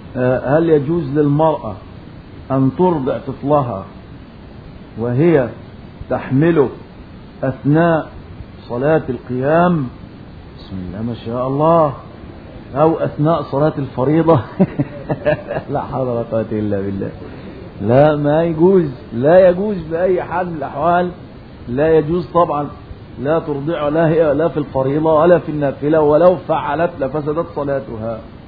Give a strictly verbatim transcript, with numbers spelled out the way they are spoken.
هل يجوز للمرأة أن ترضع طفلها وهي تحمله أثناء صلاة القيام؟ بسم الله ما شاء الله. أو أثناء صلاة الفريضة؟ لا حول ولا قوة إلا بالله. لا ما يجوز، لا يجوز بأي حال من الأحوال، لا يجوز طبعا. لا ترضع لا هي لا في الفريضة ولا في النافلة، ولو فعلت لفسدت صلاتها.